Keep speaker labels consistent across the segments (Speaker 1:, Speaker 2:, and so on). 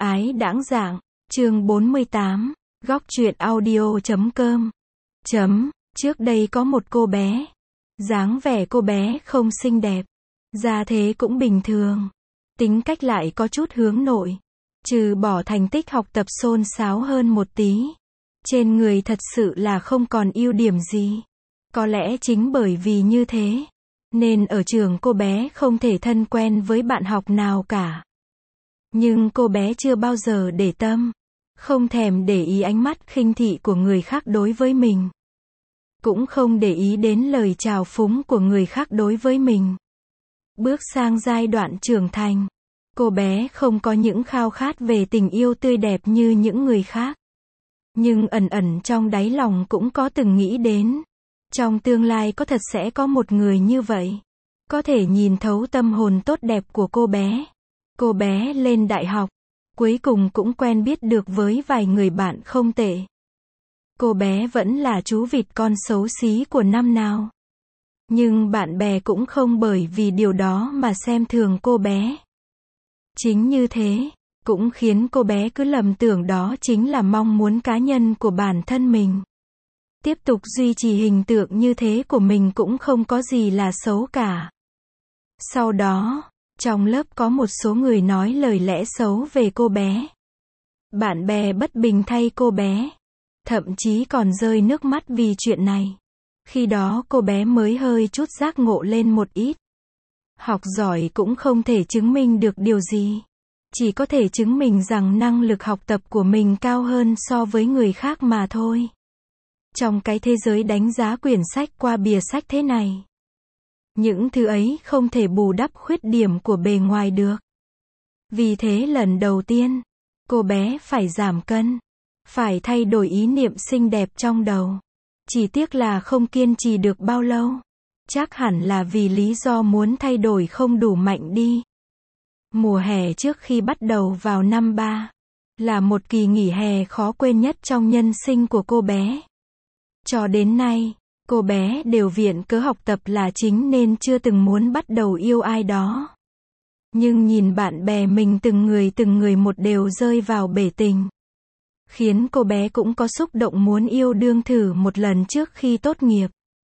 Speaker 1: ái đãng dạng, chương 48, góc truyện audio.com. Trước đây có một cô bé. Dáng vẻ cô bé không xinh đẹp. Gia thế cũng bình thường. Tính cách lại có chút hướng nội. Trừ bỏ thành tích học tập xôn xáo hơn một tí. Trên người thật sự là không còn ưu điểm gì. Có lẽ chính bởi vì như thế, nên ở trường cô bé không thể thân quen với bạn học nào cả. Nhưng cô bé chưa bao giờ để tâm, không thèm để ý ánh mắt khinh thị của người khác đối với mình. Cũng không để ý đến lời chào phúng của người khác đối với mình. Bước sang giai đoạn trưởng thành, cô bé không có những khao khát về tình yêu tươi đẹp như những người khác. Nhưng ẩn ẩn trong đáy lòng cũng có từng nghĩ đến, trong tương lai có thật sẽ có một người như vậy, có thể nhìn thấu tâm hồn tốt đẹp của cô bé. Cô bé lên đại học, cuối cùng cũng quen biết được với vài người bạn không tệ. Cô bé vẫn là chú vịt con xấu xí của năm nào. Nhưng bạn bè cũng không bởi vì điều đó mà xem thường cô bé. Chính như thế, cũng khiến cô bé cứ lầm tưởng đó chính là mong muốn cá nhân của bản thân mình. Tiếp tục duy trì hình tượng như thế của mình cũng không có gì là xấu cả. Sau đó, trong lớp có một số người nói lời lẽ xấu về cô bé. Bạn bè bất bình thay cô bé. Thậm chí còn rơi nước mắt vì chuyện này. Khi đó cô bé mới hơi chút giác ngộ lên một ít. Học giỏi cũng không thể chứng minh được điều gì. Chỉ có thể chứng minh rằng năng lực học tập của mình cao hơn so với người khác mà thôi. Trong cái thế giới đánh giá quyển sách qua bìa sách thế này, những thứ ấy không thể bù đắp khuyết điểm của bề ngoài được. Vì thế lần đầu tiên, cô bé phải giảm cân, phải thay đổi ý niệm xinh đẹp trong đầu. Chỉ tiếc là không kiên trì được bao lâu. Chắc hẳn là vì lý do muốn thay đổi không đủ mạnh đi. Mùa hè trước khi bắt đầu vào năm 3, là một kỳ nghỉ hè khó quên nhất trong nhân sinh của cô bé. Cho đến nay, cô bé đều viện cớ học tập là chính nên chưa từng muốn bắt đầu yêu ai đó. Nhưng nhìn bạn bè mình từng người một đều rơi vào bể tình, khiến cô bé cũng có xúc động muốn yêu đương thử một lần trước khi tốt nghiệp.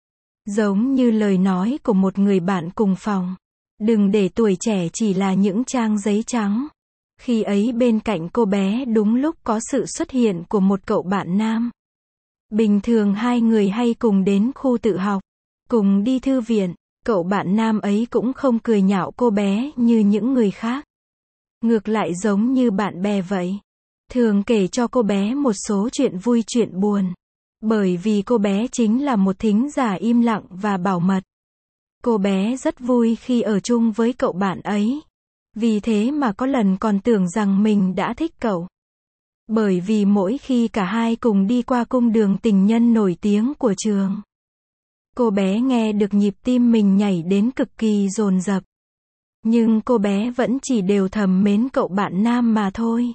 Speaker 1: Giống như lời nói của một người bạn cùng phòng, đừng để tuổi trẻ chỉ là những trang giấy trắng. Khi ấy bên cạnh cô bé đúng lúc có sự xuất hiện của một cậu bạn nam. Bình thường hai người hay cùng đến khu tự học, cùng đi thư viện. Cậu bạn nam ấy cũng không cười nhạo cô bé như những người khác. Ngược lại giống như bạn bè vậy, thường kể cho cô bé một số chuyện vui chuyện buồn. Bởi vì cô bé chính là một thính giả im lặng và bảo mật. Cô bé rất vui khi ở chung với cậu bạn ấy. Vì thế mà có lần còn tưởng rằng mình đã thích cậu. Bởi vì mỗi khi cả hai cùng đi qua cung đường tình nhân nổi tiếng của trường, cô bé nghe được nhịp tim mình nhảy đến cực kỳ dồn dập. Nhưng cô bé vẫn chỉ đều thầm mến cậu bạn nam mà thôi.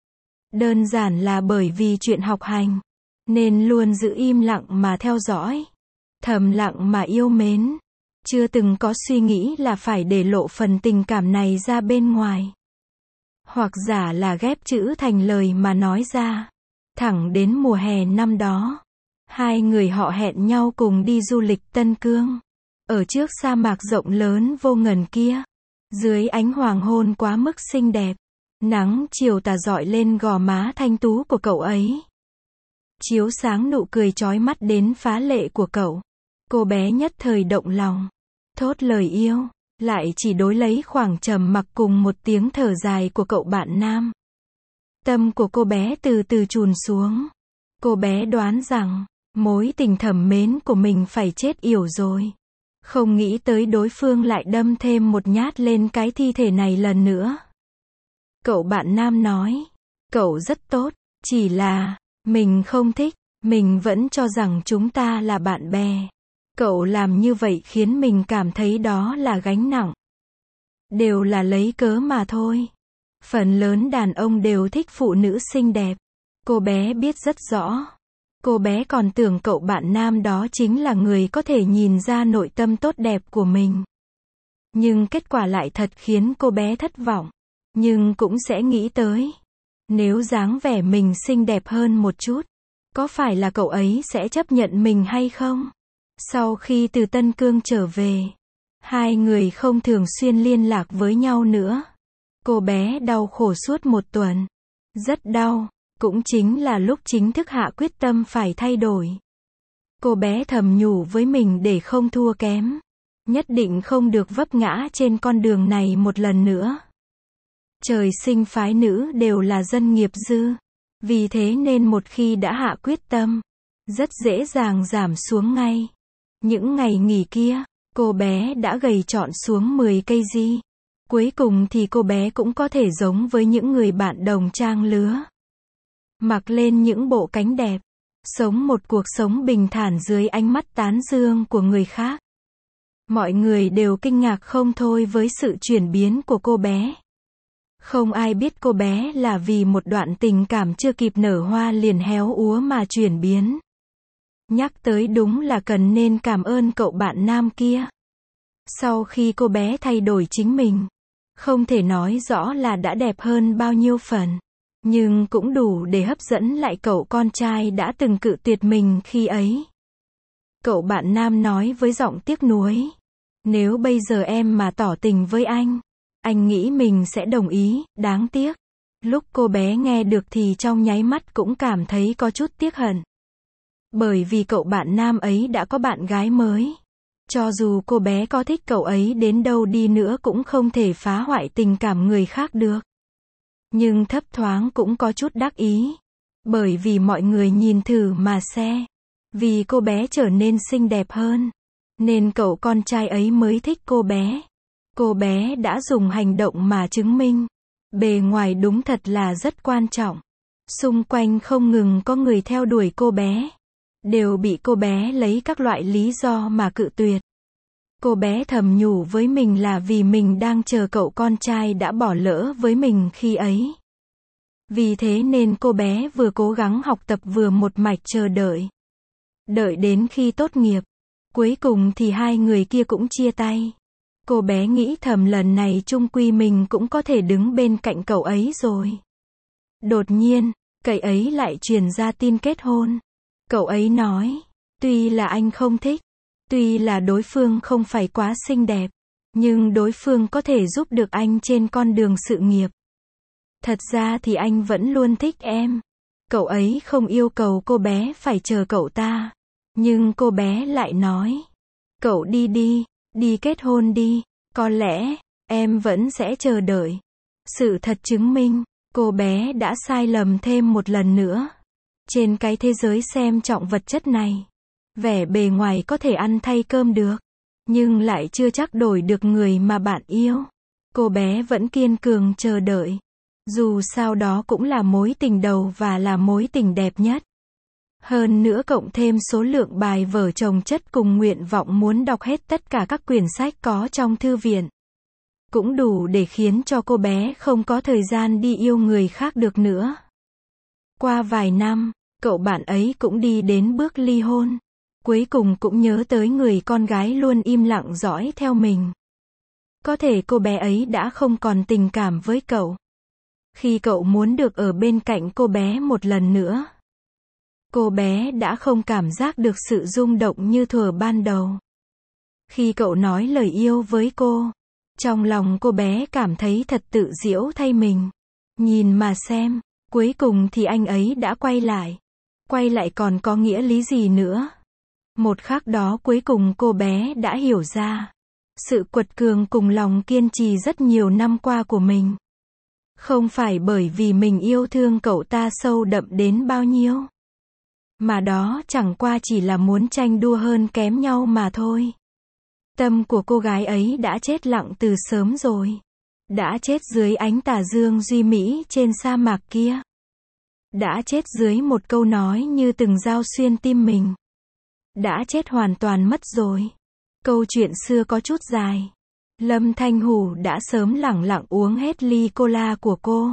Speaker 1: Đơn giản là bởi vì chuyện học hành, nên luôn giữ im lặng mà theo dõi, thầm lặng mà yêu mến. Chưa từng có suy nghĩ là phải để lộ phần tình cảm này ra bên ngoài. Hoặc giả là ghép chữ thành lời mà nói ra. Thẳng đến mùa hè năm đó, hai người họ hẹn nhau cùng đi du lịch Tân Cương. Ở trước sa mạc rộng lớn vô ngần kia, dưới ánh hoàng hôn quá mức xinh đẹp, nắng chiều tà rọi lên gò má thanh tú của cậu ấy, chiếu sáng nụ cười chói mắt đến phá lệ của cậu. Cô bé nhất thời động lòng, thốt lời yêu, lại chỉ đối lấy khoảng trầm mặc cùng một tiếng thở dài của cậu bạn nam. Tâm của cô bé từ từ chùn xuống. Cô bé đoán rằng, mối tình thầm mến của mình phải chết yểu rồi. Không nghĩ tới đối phương lại đâm thêm một nhát lên cái thi thể này lần nữa. Cậu bạn nam nói, cậu rất tốt, chỉ là, mình không thích, mình vẫn cho rằng chúng ta là bạn bè. Cậu làm như vậy khiến mình cảm thấy đó là gánh nặng. Đều là lấy cớ mà thôi. Phần lớn đàn ông đều thích phụ nữ xinh đẹp. Cô bé biết rất rõ. Cô bé còn tưởng cậu bạn nam đó chính là người có thể nhìn ra nội tâm tốt đẹp của mình. Nhưng kết quả lại thật khiến cô bé thất vọng. Nhưng cũng sẽ nghĩ tới, Nếu dáng vẻ mình xinh đẹp hơn một chút, có phải là cậu ấy sẽ chấp nhận mình hay không? Sau khi từ Tân Cương trở về, hai người không thường xuyên liên lạc với nhau nữa. Cô bé đau khổ suốt một tuần. Rất đau, cũng chính là lúc chính thức hạ quyết tâm phải thay đổi. Cô bé thầm nhủ với mình để không thua kém. Nhất định không được vấp ngã trên con đường này một lần nữa. Trời sinh phái nữ đều là dân nghiệp dư. Vì thế nên một khi đã hạ quyết tâm, rất dễ dàng giảm xuống ngay. Những ngày nghỉ kia, cô bé đã gầy trọn xuống 10 kg. Cuối cùng thì cô bé cũng có thể giống với những người bạn đồng trang lứa. Mặc lên những bộ cánh đẹp, sống một cuộc sống bình thản dưới ánh mắt tán dương của người khác. Mọi người đều kinh ngạc không thôi với sự chuyển biến của cô bé. Không ai biết cô bé là vì một đoạn tình cảm chưa kịp nở hoa liền héo úa mà chuyển biến. Nhắc tới đúng là cần nên cảm ơn cậu bạn nam kia. Sau khi cô bé thay đổi chính mình, không thể nói rõ là đã đẹp hơn bao nhiêu phần, nhưng cũng đủ để hấp dẫn lại cậu con trai đã từng cự tuyệt mình khi ấy. Cậu bạn nam nói với giọng tiếc nuối. Nếu bây giờ em mà tỏ tình với anh nghĩ mình sẽ đồng ý, đáng tiếc. Lúc cô bé nghe được thì trong nháy mắt cũng cảm thấy có chút tiếc hận. Bởi vì cậu bạn nam ấy đã có bạn gái mới. Cho dù cô bé có thích cậu ấy đến đâu đi nữa cũng không thể phá hoại tình cảm người khác được. Nhưng thấp thoáng cũng có chút đắc ý. Bởi vì mọi người nhìn thử mà xe. Vì cô bé trở nên xinh đẹp hơn, nên cậu con trai ấy mới thích cô bé. Cô bé đã dùng hành động mà chứng minh. Bề ngoài đúng thật là rất quan trọng. Xung quanh không ngừng có người theo đuổi cô bé. Đều bị cô bé lấy các loại lý do mà cự tuyệt. Cô bé thầm nhủ với mình là vì mình đang chờ cậu con trai đã bỏ lỡ với mình khi ấy. Vì thế nên cô bé vừa cố gắng học tập vừa một mạch chờ đợi. Đợi đến khi tốt nghiệp. Cuối cùng thì hai người kia cũng chia tay. Cô bé nghĩ thầm lần này chung quy mình cũng có thể đứng bên cạnh cậu ấy rồi. Đột nhiên, cậu ấy lại truyền ra tin kết hôn. Cậu ấy nói, tuy là anh không thích, tuy là đối phương không phải quá xinh đẹp, nhưng đối phương có thể giúp được anh trên con đường sự nghiệp. Thật ra thì anh vẫn luôn thích em. Cậu ấy không yêu cầu cô bé phải chờ cậu ta. Nhưng cô bé lại nói, cậu đi đi, đi kết hôn đi, có lẽ, em vẫn sẽ chờ đợi. Sự thật chứng minh, cô bé đã sai lầm thêm một lần nữa. Trên cái thế giới xem trọng vật chất này, vẻ bề ngoài có thể ăn thay cơm được, nhưng lại chưa chắc đổi được người mà bạn yêu. Cô bé vẫn kiên cường chờ đợi. Dù sao đó cũng là mối tình đầu và là mối tình đẹp nhất. Hơn nữa cộng thêm số lượng bài vở chồng chất cùng nguyện vọng muốn đọc hết tất cả các quyển sách có trong thư viện. Cũng đủ để khiến cho cô bé không có thời gian đi yêu người khác được nữa. Qua vài năm, cậu bạn ấy cũng đi đến bước ly hôn. Cuối cùng cũng nhớ tới người con gái luôn im lặng dõi theo mình. Có thể cô bé ấy đã không còn tình cảm với cậu. Khi cậu muốn được ở bên cạnh cô bé một lần nữa, cô bé đã không cảm giác được sự rung động như thuở ban đầu. Khi cậu nói lời yêu với cô, trong lòng cô bé cảm thấy thật tự giễu thay mình. Nhìn mà xem, cuối cùng thì anh ấy đã quay lại. Quay lại còn có nghĩa lý gì nữa? Một khắc đó cuối cùng cô bé đã hiểu ra. Sự quật cường cùng lòng kiên trì rất nhiều năm qua của mình. Không phải bởi vì mình yêu thương cậu ta sâu đậm đến bao nhiêu. Mà đó chẳng qua chỉ là muốn tranh đua hơn kém nhau mà thôi. Tâm của cô gái ấy đã chết lặng từ sớm rồi. Đã chết dưới ánh tà dương duy mỹ trên sa mạc kia. Đã chết dưới một câu nói như từng dao xuyên tim mình. Đã chết hoàn toàn mất rồi. Câu chuyện xưa có chút dài. Lâm Thanh Hủ đã sớm lẳng lặng uống hết ly cola của cô.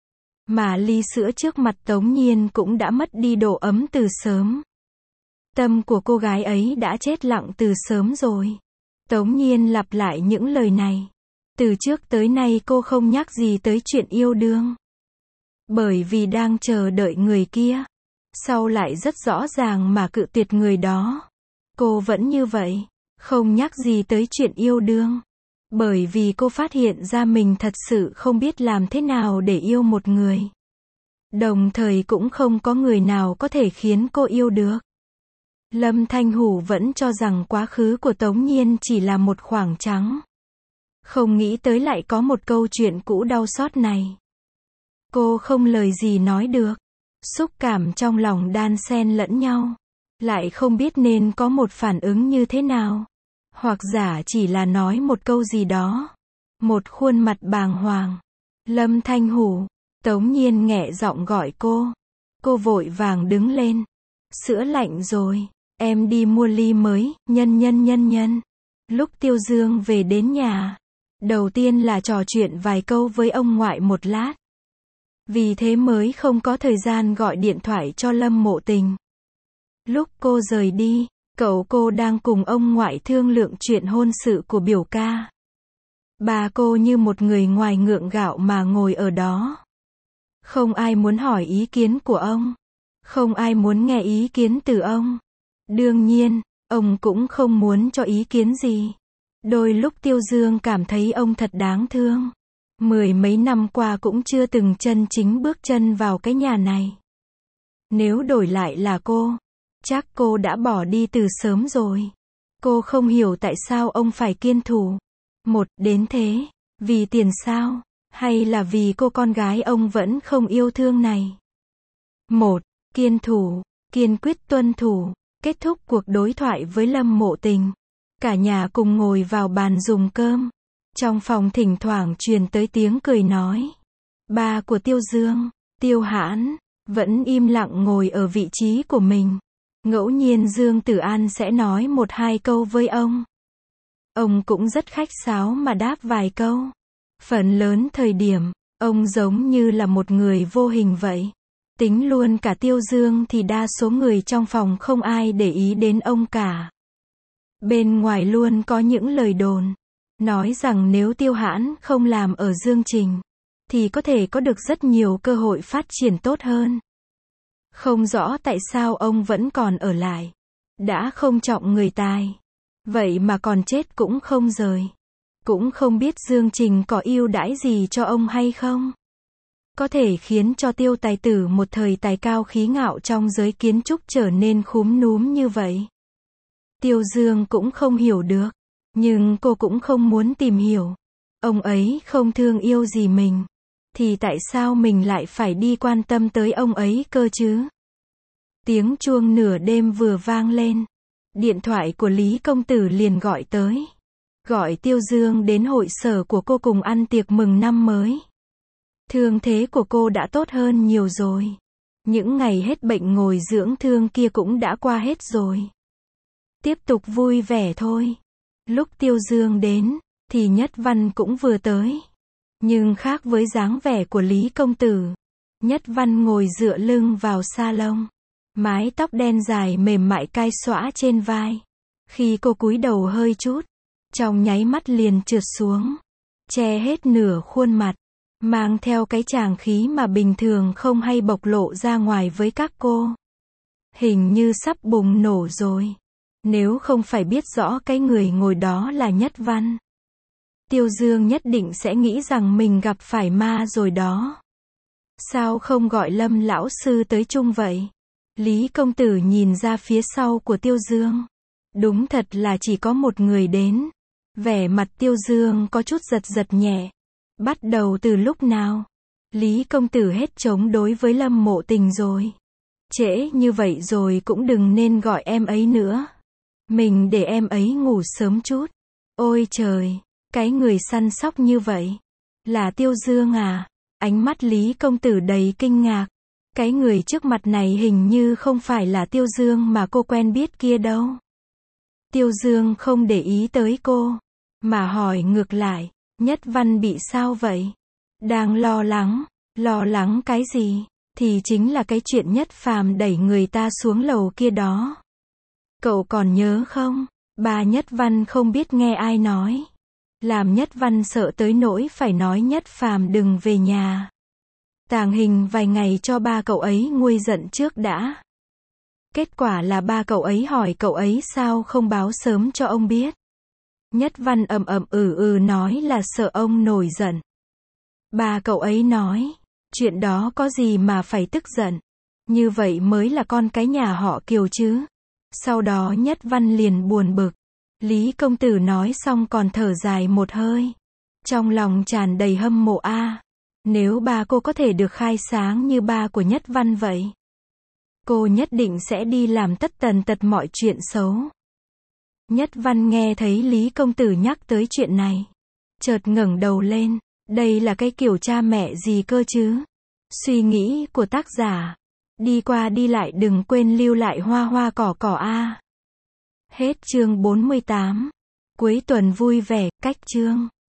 Speaker 1: Mà ly sữa trước mặt Tống Nhiên cũng đã mất đi độ ấm từ sớm. Tâm của cô gái ấy đã chết lặng từ sớm rồi. Tống Nhiên lặp lại những lời này. Từ trước tới nay cô không nhắc gì tới chuyện yêu đương. Bởi vì đang chờ đợi người kia. Sau lại rất rõ ràng mà cự tuyệt người đó. Cô vẫn như vậy. Không nhắc gì tới chuyện yêu đương. Bởi vì cô phát hiện ra mình thật sự không biết làm thế nào để yêu một người. Đồng thời cũng không có người nào có thể khiến cô yêu được. Lâm Thanh Hủ vẫn cho rằng quá khứ của Tống Nhiên chỉ là một khoảng trắng. Không nghĩ tới lại có một câu chuyện cũ đau xót này. Cô không lời gì nói được. Xúc cảm trong lòng đan xen lẫn nhau. Lại không biết nên có một phản ứng như thế nào. Hoặc giả chỉ là nói một câu gì đó. Một khuôn mặt bàng hoàng. Lâm Thanh Hủ. Tống Nhiên nghẹ giọng gọi cô. Cô vội vàng đứng lên. Sữa lạnh rồi. Em đi mua ly mới, nhân. Lúc Tiêu Dương về đến nhà. Đầu tiên là trò chuyện vài câu với ông ngoại một lát. Vì thế mới không có thời gian gọi điện thoại cho Lâm Mộ Tình. Lúc cô rời đi, cậu cô đang cùng ông ngoại thương lượng chuyện hôn sự của biểu ca. Bà cô như một người ngoài ngượng gạo mà ngồi ở đó. Không ai muốn hỏi ý kiến của ông. Không ai muốn nghe ý kiến từ ông. Đương nhiên, ông cũng không muốn cho ý kiến gì. Đôi lúc Tiêu Dương cảm thấy ông thật đáng thương. Mười mấy năm qua cũng chưa từng chân chính bước chân vào cái nhà này. Nếu đổi lại là cô, chắc cô đã bỏ đi từ sớm rồi. Cô không hiểu tại sao ông phải kiên thủ. Một, đến thế. Vì tiền sao? Hay là vì cô con gái ông vẫn không yêu thương này? Một, kiên thủ, kiên quyết tuân thủ. Kết thúc cuộc đối thoại với Lâm Mộ Tình. Cả nhà cùng ngồi vào bàn dùng cơm. Trong phòng thỉnh thoảng truyền tới tiếng cười nói. Ba của Tiêu Dương, Tiêu Hãn, vẫn im lặng ngồi ở vị trí của mình. Ngẫu nhiên Dương Tử An sẽ nói một hai câu với ông. Ông cũng rất khách sáo mà đáp vài câu. Phần lớn thời điểm, ông giống như là một người vô hình vậy. Tính luôn cả Tiêu Dương thì đa số người trong phòng không ai để ý đến ông cả. Bên ngoài luôn có những lời đồn. Nói rằng nếu Tiêu Hãn không làm ở Dương Trình, thì có thể có được rất nhiều cơ hội phát triển tốt hơn. Không rõ tại sao ông vẫn còn ở lại. Đã không trọng người tài. Vậy mà còn chết cũng không rời. Cũng không biết Dương Trình có ưu đãi gì cho ông hay không. Có thể khiến cho Tiêu tài tử một thời tài cao khí ngạo trong giới kiến trúc trở nên khúm núm như vậy. Tiêu Dương cũng không hiểu được. Nhưng cô cũng không muốn tìm hiểu. Ông ấy không thương yêu gì mình. Thì tại sao mình lại phải đi quan tâm tới ông ấy cơ chứ? Tiếng chuông nửa đêm vừa vang lên. Điện thoại của Lý Công Tử liền gọi tới. Gọi Tiêu Dương đến hội sở của cô cùng ăn tiệc mừng năm mới. Thương thế của cô đã tốt hơn nhiều rồi. Những ngày hết bệnh ngồi dưỡng thương kia cũng đã qua hết rồi. Tiếp tục vui vẻ thôi. Lúc Tiêu Dương đến, thì Nhất Văn cũng vừa tới. Nhưng khác với dáng vẻ của Lý Công Tử. Nhất Văn ngồi dựa lưng vào salon. Mái tóc đen dài mềm mại cai xõa trên vai. Khi cô cúi đầu hơi chút, trong nháy mắt liền trượt xuống. Che hết nửa khuôn mặt. Mang theo cái tràng khí mà bình thường không hay bộc lộ ra ngoài với các cô. Hình như sắp bùng nổ rồi. Nếu không phải biết rõ cái người ngồi đó là Nhất Văn, Tiêu Dương nhất định sẽ nghĩ rằng mình gặp phải ma rồi đó. Sao không gọi Lâm lão sư tới chung vậy? Lý Công Tử nhìn ra phía sau của Tiêu Dương. Đúng thật là chỉ có một người đến. Vẻ mặt Tiêu Dương có chút giật giật nhẹ. Bắt đầu từ lúc nào? Lý Công Tử hết chống đối với Lâm Mộ Tình rồi. Trễ như vậy rồi cũng đừng nên gọi em ấy nữa. Mình để em ấy ngủ sớm chút. Ôi trời, cái người săn sóc như vậy. Là Tiêu Dương à? Ánh mắt Lý Công Tử đầy kinh ngạc. Cái người trước mặt này hình như không phải là Tiêu Dương mà cô quen biết kia đâu. Tiêu Dương không để ý tới cô, mà hỏi ngược lại, Nhất Văn bị sao vậy? Đang lo lắng cái gì? Thì chính là cái chuyện Nhất Phàm đẩy người ta xuống lầu kia đó. Cậu còn nhớ không? Bà Nhất Văn không biết nghe ai nói. Làm Nhất Văn sợ tới nỗi phải nói Nhất Phàm đừng về nhà. Tàng hình vài ngày cho ba cậu ấy nguôi giận trước đã. Kết quả là ba cậu ấy hỏi cậu ấy sao không báo sớm cho ông biết. Nhất Văn nói là sợ ông nổi giận. Ba cậu ấy nói, chuyện đó có gì mà phải tức giận. Như vậy mới là con cái nhà họ Kiều chứ. Sau đó Nhất Văn liền buồn bực. Lý công tử nói xong còn thở dài một hơi. Trong lòng tràn đầy hâm mộ a. Nếu ba cô có thể được khai sáng như ba của Nhất Văn vậy, cô nhất định sẽ đi làm tất tần tật mọi chuyện xấu. Nhất Văn nghe thấy Lý công tử nhắc tới chuyện này, chợt ngẩng đầu lên. Đây là cái kiểu cha mẹ gì cơ chứ? Suy nghĩ của tác giả. Đi qua đi lại đừng quên lưu lại hoa hoa cỏ cỏ a. Hết chương 48. Cuối tuần vui vẻ, cách chương.